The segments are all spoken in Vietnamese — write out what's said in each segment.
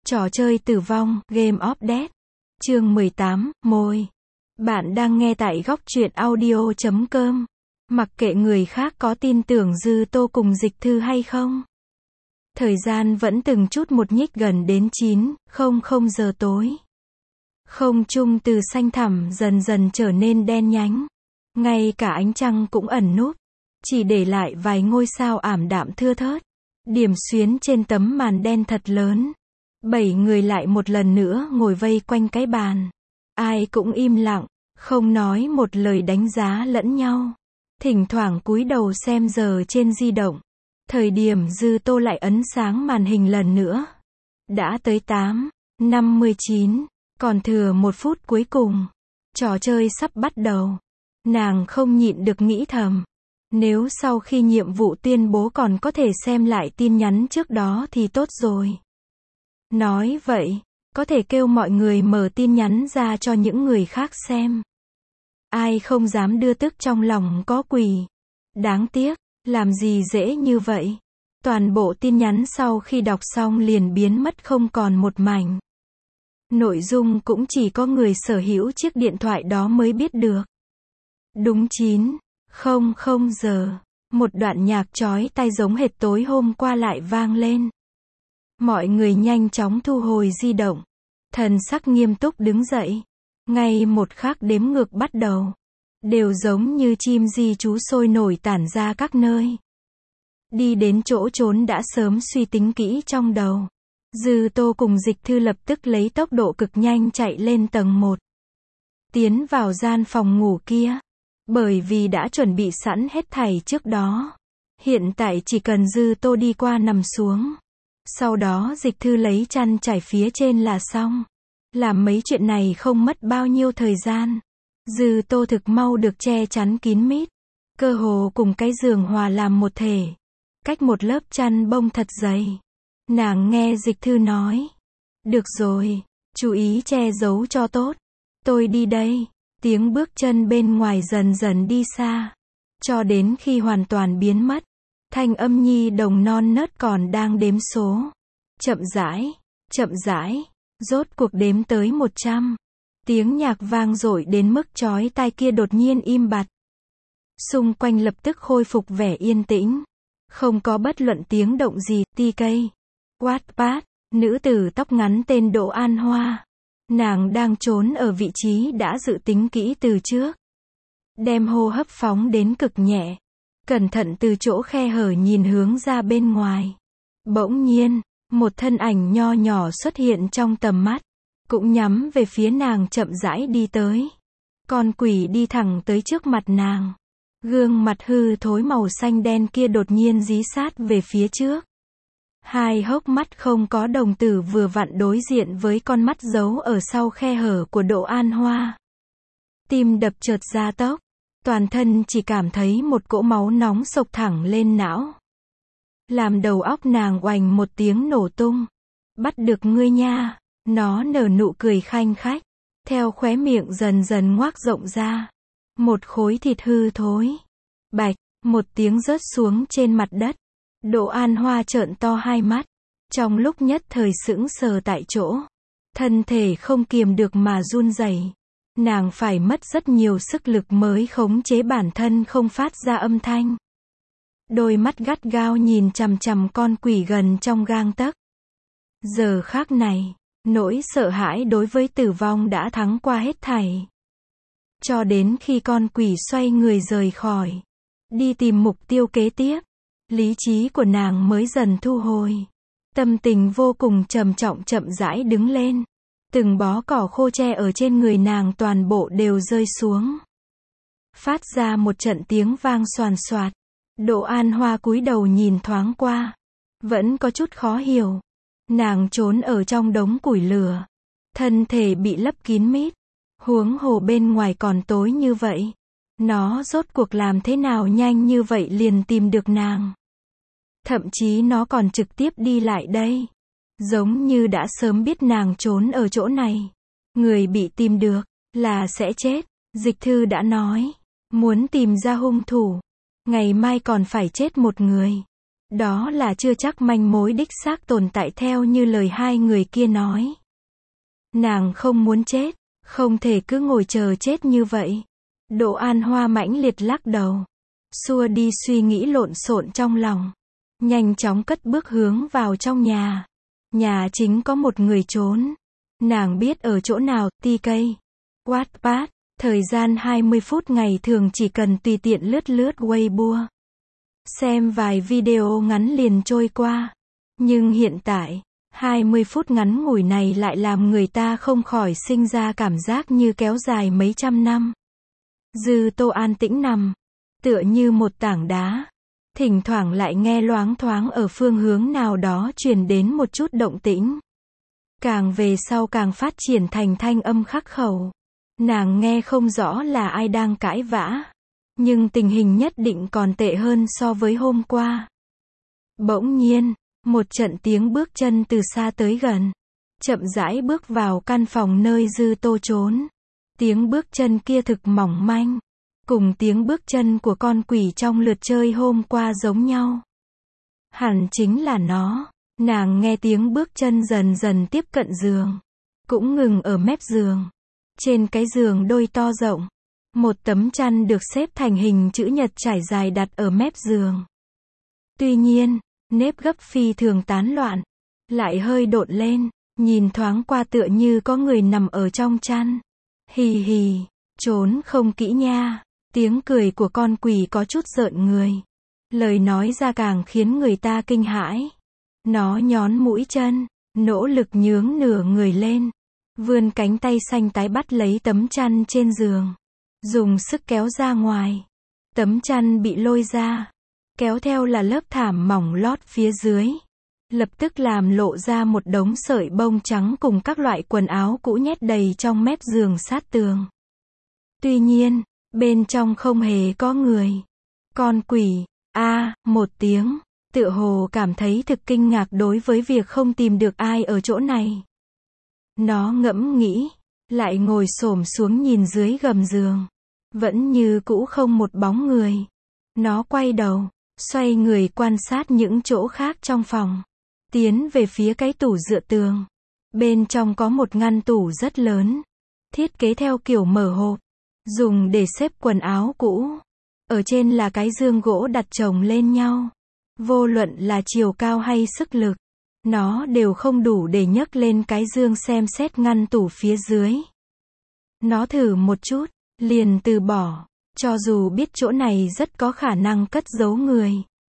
Trò chơi tử vong, Game of Death. Chương 18, môi. Bạn đang nghe tại góc truyện audio.com. Mặc kệ người khác có tin tưởng Dư Tô cùng Dịch Thư hay không. Thời gian vẫn từng chút một nhích gần đến 9:00 giờ tối. Không trung từ xanh thẳm dần dần trở nên đen nhánh. Ngay cả ánh trăng cũng ẩn núp. Chỉ để lại vài ngôi sao ảm đạm thưa thớt. Điểm xuyến trên tấm màn đen thật lớn. 7 người lại một lần nữa ngồi vây quanh cái bàn. Ai cũng im lặng, không nói một lời đánh giá lẫn nhau. Thỉnh thoảng cúi đầu xem giờ trên di động. Thời điểm Dư Tô lại ấn sáng màn hình lần nữa. Đã tới 8:59, còn thừa 1 phút cuối cùng. Trò chơi sắp bắt đầu. Nàng không nhịn được nghĩ thầm. Nếu sau khi nhiệm vụ tuyên bố còn có thể xem lại tin nhắn trước đó thì tốt rồi. Nói vậy, có thể kêu mọi người mở tin nhắn ra cho những người khác xem. Ai không dám đưa tức trong lòng có quỷ. Đáng tiếc, làm gì dễ như vậy. Toàn bộ tin nhắn sau khi đọc xong liền biến mất không còn một mảnh. Nội dung cũng chỉ có người sở hữu chiếc điện thoại đó mới biết được. Đúng 9:00 giờ, một đoạn nhạc chói tai giống hệt tối hôm qua lại vang lên. Mọi người nhanh chóng thu hồi di động. Thần sắc nghiêm túc đứng dậy. Ngay một khắc đếm ngược bắt đầu. Đều giống như chim di trú sôi nổi tản ra các nơi. Đi đến chỗ trốn đã sớm suy tính kỹ trong đầu. Dư Tô cùng Dịch Thư lập tức lấy tốc độ cực nhanh chạy lên tầng 1. Tiến vào gian phòng ngủ kia. Bởi vì đã chuẩn bị sẵn hết thảy trước đó. Hiện tại chỉ cần Dư Tô đi qua nằm xuống. Sau đó Dịch Thư lấy chăn trải phía trên là xong. Làm mấy chuyện này không mất bao nhiêu thời gian. Dư Tô thực mau được che chắn kín mít. Cơ hồ cùng cái giường hòa làm một thể. Cách một lớp chăn bông thật dày. Nàng nghe Dịch Thư nói. Được rồi, chú ý che giấu cho tốt. Tôi đi đây. Tiếng bước chân bên ngoài dần dần đi xa. Cho đến khi hoàn toàn biến mất. Thanh âm nhi đồng non nớt còn đang đếm số. Chậm rãi, rốt cuộc đếm tới 100. Tiếng nhạc vang dội đến mức chói tai kia đột nhiên im bặt. Xung quanh lập tức khôi phục vẻ yên tĩnh. Không có bất luận tiếng động gì. TK, Wattpad, nữ tử tóc ngắn tên Đỗ An Hoa. Nàng đang trốn ở vị trí đã dự tính kỹ từ trước. Đem hô hấp phóng đến cực nhẹ. Cẩn thận từ chỗ khe hở nhìn hướng ra bên ngoài. Bỗng nhiên, một thân ảnh nho nhỏ xuất hiện trong tầm mắt. Cũng nhắm về phía nàng chậm rãi đi tới. Con quỷ đi thẳng tới trước mặt nàng. Gương mặt hư thối màu xanh đen kia đột nhiên dí sát về phía trước. Hai hốc mắt không có đồng tử vừa vặn đối diện với con mắt giấu ở sau khe hở của Đỗ An Hoa. Tim đập chợt gia tốc. Toàn thân chỉ cảm thấy một cỗ máu nóng xộc thẳng lên não. Làm đầu óc nàng oành một tiếng nổ tung. Bắt được ngươi nha. Nó nở nụ cười khanh khách. Theo khóe miệng dần dần ngoác rộng ra. Một khối thịt hư thối. Bạch, một tiếng rớt xuống trên mặt đất. Đỗ An Hoa trợn to hai mắt. Trong lúc nhất thời sững sờ tại chỗ. Thân thể không kiềm được mà run rẩy. Nàng phải mất rất nhiều sức lực mới khống chế bản thân không phát ra âm thanh. Đôi mắt gắt gao nhìn chằm chằm con quỷ gần trong gang tấc. Giờ khắc này, nỗi sợ hãi đối với tử vong đã thắng qua hết thảy. Cho đến khi con quỷ xoay người rời khỏi. Đi tìm mục tiêu kế tiếp. Lý trí của nàng mới dần thu hồi. Tâm tình vô cùng trầm trọng chậm rãi đứng lên. Từng bó cỏ khô tre ở trên người nàng toàn bộ đều rơi xuống. Phát ra một trận tiếng vang xoàn xoạt. Đỗ An Hoa cúi đầu nhìn thoáng qua. Vẫn có chút khó hiểu. Nàng trốn ở trong đống củi lửa. Thân thể bị lấp kín mít. Huống hồ bên ngoài còn tối như vậy. Nó rốt cuộc làm thế nào nhanh như vậy liền tìm được nàng. Thậm chí nó còn trực tiếp đi lại đây. Giống như đã sớm biết nàng trốn ở chỗ này. Người bị tìm được, là sẽ chết. Dịch Thư đã nói. Muốn tìm ra hung thủ. Ngày mai còn phải chết một người. Đó là chưa chắc manh mối đích xác tồn tại theo như lời hai người kia nói. Nàng không muốn chết, không thể cứ ngồi chờ chết như vậy. Đỗ An Hoa mãnh liệt lắc đầu, xua đi suy nghĩ lộn xộn trong lòng, nhanh chóng cất bước hướng vào trong nhà. Nhà chính có một người trốn. Nàng biết ở chỗ nào, TK, Wattpad, thời gian 20 phút ngày thường chỉ cần tùy tiện lướt Weibo. Xem vài video ngắn liền trôi qua. Nhưng hiện tại, 20 phút ngắn ngủi này lại làm người ta không khỏi sinh ra cảm giác như kéo dài mấy trăm năm. Dư Tô an tĩnh nằm, tựa như một tảng đá. Thỉnh thoảng lại nghe loáng thoáng ở phương hướng nào đó truyền đến một chút động tĩnh. Càng về sau càng phát triển thành thanh âm khắc khẩu. Nàng nghe không rõ là ai đang cãi vã. Nhưng tình hình nhất định còn tệ hơn so với hôm qua. Bỗng nhiên, một trận tiếng bước chân từ xa tới gần. Chậm rãi bước vào căn phòng nơi Dư Tô trốn. Tiếng bước chân kia thực mỏng manh. Cùng tiếng bước chân của con quỷ trong lượt chơi hôm qua giống nhau. Hẳn chính là nó. Nàng nghe tiếng bước chân dần dần tiếp cận giường. Cũng ngừng ở mép giường. Trên cái giường đôi to rộng. Một tấm chăn được xếp thành hình chữ nhật trải dài đặt ở mép giường. Tuy nhiên, nếp gấp phi thường tán loạn. Lại hơi độn lên. Nhìn thoáng qua tựa như có người nằm ở trong chăn. Hì hì, trốn không kỹ nha. Tiếng cười của con quỷ có chút rợn người. Lời nói ra càng khiến người ta kinh hãi. Nó nhón mũi chân, nỗ lực nhướng nửa người lên. Vươn cánh tay xanh tái bắt lấy tấm chăn trên giường. Dùng sức kéo ra ngoài. Tấm chăn bị lôi ra. Kéo theo là lớp thảm mỏng lót phía dưới. Lập tức làm lộ ra một đống sợi bông trắng cùng các loại quần áo cũ nhét đầy trong mép giường sát tường. Tuy nhiên, bên trong không hề có người. Con quỷ, một tiếng, tựa hồ cảm thấy thực kinh ngạc đối với việc không tìm được ai ở chỗ này. Nó ngẫm nghĩ, lại ngồi xổm xuống nhìn dưới gầm giường. Vẫn như cũ không một bóng người. Nó quay đầu, xoay người quan sát những chỗ khác trong phòng. Tiến về phía cái tủ dựa tường. Bên trong có một ngăn tủ rất lớn. Thiết kế theo kiểu mở hộp. Dùng để xếp quần áo cũ. Ở trên là cái giường gỗ đặt chồng lên nhau. Vô luận là chiều cao hay sức lực. Nó đều không đủ để nhấc lên cái giường xem xét ngăn tủ phía dưới. Nó thử một chút, liền từ bỏ. Cho dù biết chỗ này rất có khả năng cất giấu người.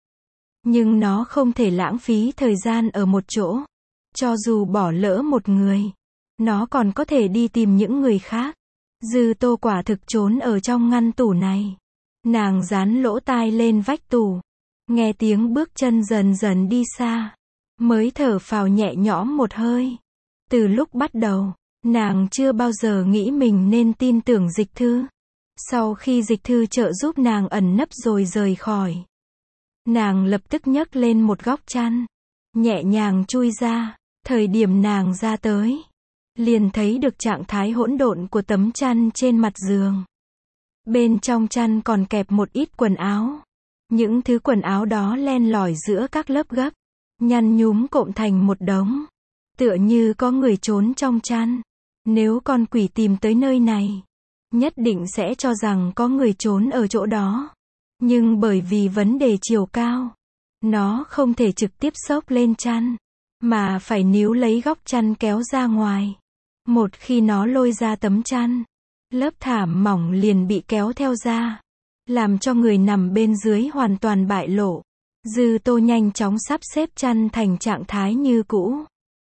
Nhưng nó không thể lãng phí thời gian ở một chỗ. Cho dù bỏ lỡ một người. Nó còn có thể đi tìm những người khác. Dư Tô quả thực trốn ở trong ngăn tủ này. Nàng dán lỗ tai lên vách tủ. Nghe tiếng bước chân dần dần đi xa. Mới thở phào nhẹ nhõm một hơi. Từ lúc bắt đầu, nàng chưa bao giờ nghĩ mình nên tin tưởng Dịch Thư. Sau khi Dịch Thư trợ giúp nàng ẩn nấp rồi rời khỏi. Nàng lập tức nhấc lên một góc chăn. Nhẹ nhàng chui ra. Thời điểm nàng ra tới. Liền thấy được trạng thái hỗn độn của tấm chăn trên mặt giường. Bên trong chăn còn kẹp một ít quần áo. Những thứ quần áo đó len lỏi giữa các lớp gấp. Nhăn nhúm cộm thành một đống. Tựa như có người trốn trong chăn. Nếu con quỷ tìm tới nơi này. Nhất định sẽ cho rằng có người trốn ở chỗ đó. Nhưng bởi vì vấn đề chiều cao. Nó không thể trực tiếp xốc lên chăn. Mà phải níu lấy góc chăn kéo ra ngoài. Một khi nó lôi ra tấm chăn. Lớp thảm mỏng liền bị kéo theo ra. Làm cho người nằm bên dưới hoàn toàn bại lộ. Dư Tô nhanh chóng sắp xếp chăn thành trạng thái như cũ.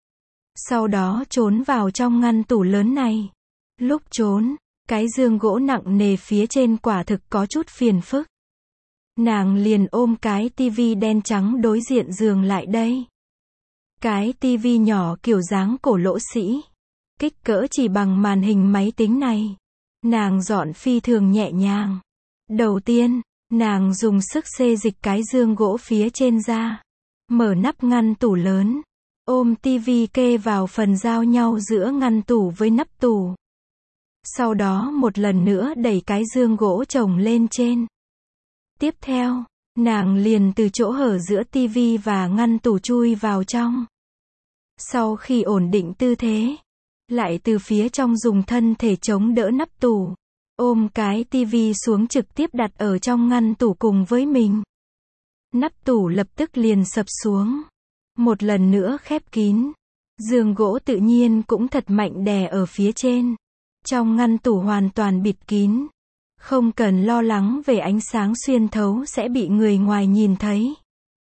Sau đó trốn vào trong ngăn tủ lớn này. Lúc trốn, cái giường gỗ nặng nề phía trên quả thực có chút phiền phức. Nàng liền ôm cái tivi đen trắng đối diện giường lại đây. Cái tivi nhỏ kiểu dáng cổ lỗ sĩ. Kích cỡ chỉ bằng màn hình máy tính này. Nàng dọn phi thường nhẹ nhàng. Đầu tiên, nàng dùng sức xê dịch cái giường gỗ phía trên ra. Mở nắp ngăn tủ lớn. Ôm tivi kê vào phần giao nhau giữa ngăn tủ với nắp tủ. Sau đó một lần nữa đẩy cái giường gỗ chồng lên trên. Tiếp theo, Nàng liền từ chỗ hở giữa tivi và ngăn tủ chui vào trong. Sau khi ổn định tư thế, lại từ phía trong dùng thân thể chống đỡ nắp tủ, ôm cái tivi xuống trực tiếp đặt ở trong ngăn tủ cùng với mình. Nắp tủ lập tức liền sập xuống. Một lần nữa khép kín. Giường gỗ tự nhiên cũng thật mạnh đè ở phía trên. Trong ngăn tủ hoàn toàn bịt kín. Không cần lo lắng về ánh sáng xuyên thấu sẽ bị người ngoài nhìn thấy.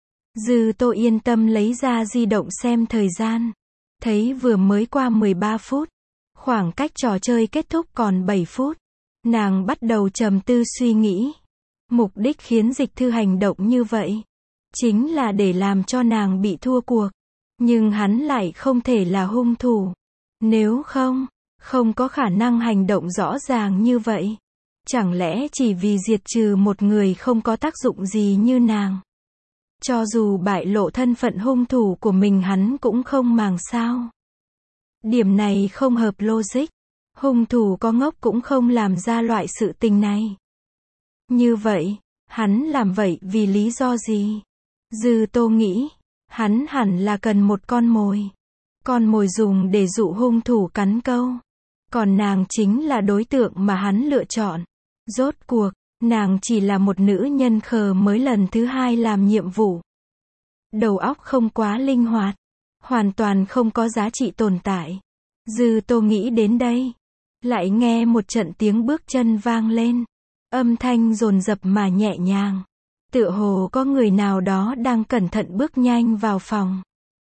Dư Tô yên tâm lấy ra di động xem thời gian. Thấy vừa mới qua 13 phút. Khoảng cách trò chơi kết thúc còn 7 phút. Nàng bắt đầu trầm tư suy nghĩ. Mục đích khiến Dịch Thư hành động như vậy, chính là để làm cho nàng bị thua cuộc. Nhưng hắn lại không thể là hung thủ. Nếu không có khả năng hành động rõ ràng như vậy. Chẳng lẽ chỉ vì diệt trừ một người không có tác dụng gì như nàng. Cho dù bại lộ thân phận hung thủ của mình hắn cũng không màng sao. Điểm này không hợp logic. Hung thủ có ngốc cũng không làm ra loại sự tình này. Như vậy, hắn làm vậy vì lý do gì? Dư Tô nghĩ, hắn hẳn là cần một con mồi. Con mồi dùng để dụ hung thủ cắn câu. Còn nàng chính là đối tượng mà hắn lựa chọn. Rốt cuộc, nàng chỉ là một nữ nhân khờ mới lần thứ 2 làm nhiệm vụ. Đầu óc không quá linh hoạt. Hoàn toàn không có giá trị tồn tại. Dư Tô nghĩ đến đây. Lại nghe một trận tiếng bước chân vang lên. Âm thanh dồn dập mà nhẹ nhàng. Tựa hồ có người nào đó đang cẩn thận bước nhanh vào phòng.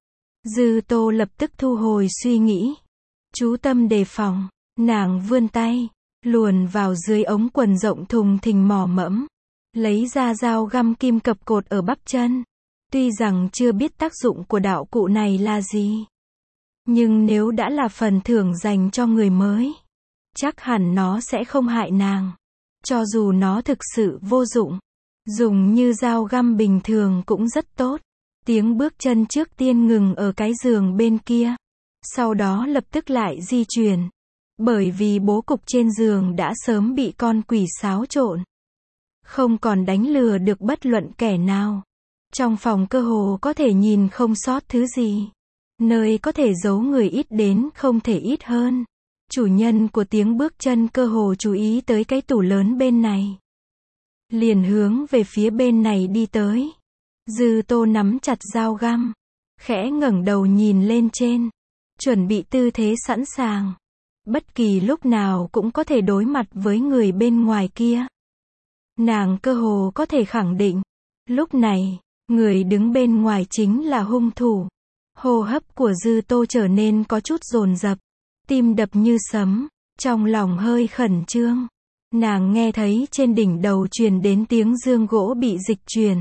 Dư Tô lập tức thu hồi suy nghĩ. Chú tâm đề phòng. Nàng vươn tay. Luồn vào dưới ống quần rộng thùng thình mò mẫm. Lấy ra dao găm kim cập cột ở bắp chân. Tuy rằng chưa biết tác dụng của đạo cụ này là gì. Nhưng nếu đã là phần thưởng dành cho người mới. Chắc hẳn nó sẽ không hại nàng. Cho dù nó thực sự vô dụng. Dùng như dao găm bình thường cũng rất tốt. Tiếng bước chân trước tiên ngừng ở cái giường bên kia. Sau đó lập tức lại di chuyển. Bởi vì bố cục trên giường đã sớm bị con quỷ xáo trộn. Không còn đánh lừa được bất luận kẻ nào. Trong phòng cơ hồ có thể nhìn không sót thứ gì. Nơi có thể giấu người ít đến không thể ít hơn. Chủ nhân của tiếng bước chân cơ hồ chú ý tới cái tủ lớn bên này. Liền hướng về phía bên này đi tới. Dư Tô nắm chặt dao găm. Khẽ ngẩng đầu nhìn lên trên. Chuẩn bị tư thế sẵn sàng. Bất kỳ lúc nào cũng có thể đối mặt với người bên ngoài kia. Nàng cơ hồ có thể khẳng định. Lúc này, người đứng bên ngoài chính là hung thủ. Hô hấp của Dư Tô trở nên có chút dồn dập. Tim đập như sấm. Trong lòng hơi khẩn trương. Nàng nghe thấy trên đỉnh đầu truyền đến tiếng dương gỗ bị dịch chuyển.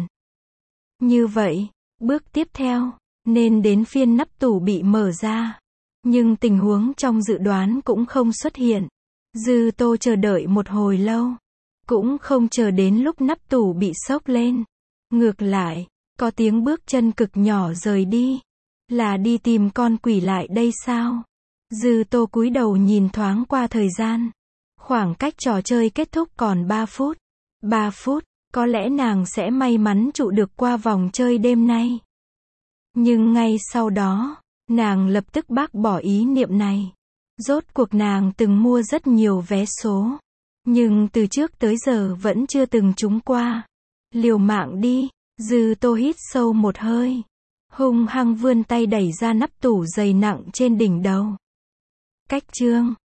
Như vậy, bước tiếp theo, nên đến phiên nắp tủ bị mở ra. Nhưng tình huống trong dự đoán cũng không xuất hiện. Dư Tô chờ đợi một hồi lâu. Cũng không chờ đến lúc nắp tủ bị xốc lên. Ngược lại, có tiếng bước chân cực nhỏ rời đi. Là đi tìm con quỷ lại đây sao? Dư Tô cúi đầu nhìn thoáng qua thời gian. Khoảng cách trò chơi kết thúc còn 3 phút. 3 phút, có lẽ nàng sẽ may mắn trụ được qua vòng chơi đêm nay. Nhưng ngay sau đó, nàng lập tức bác bỏ ý niệm này. Rốt cuộc nàng từng mua rất nhiều vé số. Nhưng từ trước tới giờ vẫn chưa từng trúng qua. Liều mạng đi, Dư Tô hít sâu một hơi. Hung hăng vươn tay đẩy ra nắp tủ dày nặng trên đỉnh đầu. Cách chương